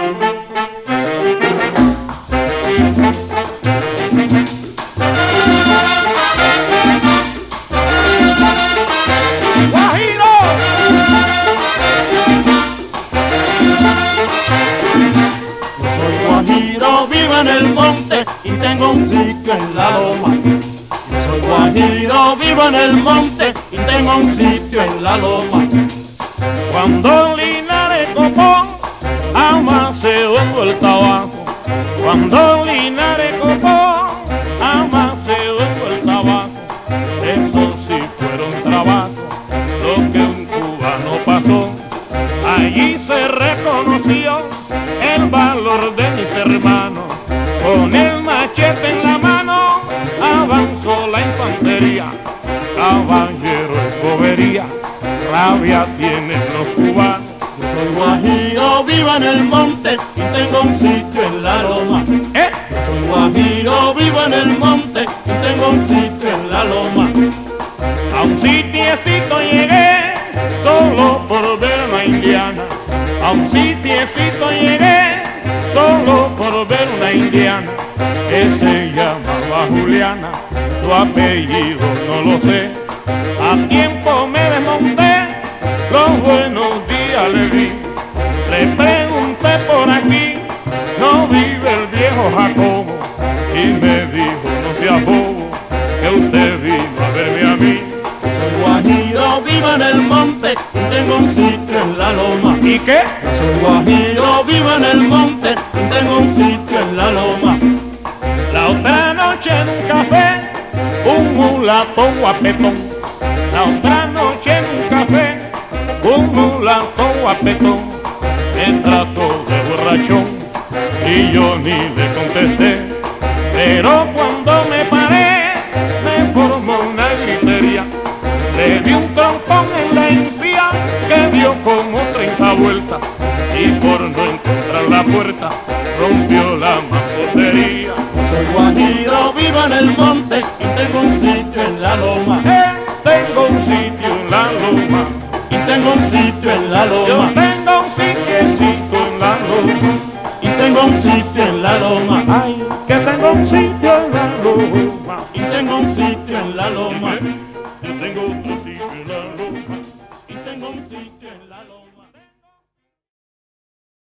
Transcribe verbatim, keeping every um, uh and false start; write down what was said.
Guajiro, vivo en el monte y tengo un sitio en la loma. Yo soy guajiro, vivo en el monte y tengo un sitio en la loma. Cuando Linares copó, amaseo en vuelta abajo. Cuando Linares copó, amaseo en vuelta abajo. Eso sí fueron trabajos, lo que un cubano pasó. Allí se reconoció el valor de mis hermanos. Con el machete en la mano avanzó la infantería. Caballero es bobería, rabia tienen los cubanos. Yo soy guajiro, vivo en el monte y tengo un sitio en la loma. ¿Eh? Yo soy guajiro, vivo en el monte y tengo un sitio en la loma. A un sitiecito llegué solo por ver una indiana. A un sitiecito llegué solo por ver una indiana que se llamaba Juliana. Su apellido no lo sé. A tiempo me desmonté, los buenos días le di. Le pregunté por aquí, no vive el viejo Jacobo. Y me dijo, no sea bobo, que usted vino a verme a mí. Soy guajiro, vivo en el monte y tengo un sitio en la loma. ¿Y qué? Soy guajiro, vivo en el monte y tengo un sitio en la loma. La otra noche en un café, un mulato guapetón. La otra noche en un café, un mulato guapetón me trató de borrachón y yo ni le contesté. Pero cuando me paré, me formó una gritería. Le di un trompón en la encía que dio como treinta vueltas y por no encontrar la puerta rompió la mampostería. Soy guajiro, vivo en el monte y tengo un sitio en la loma. Eh, tengo un sitio en la loma y tengo un sitio en la loma. Yo tengo un sitiecito en la loma y tengo un sitio en la loma. Ay, que tengo un sitio en la loma y tengo un sitio en la loma.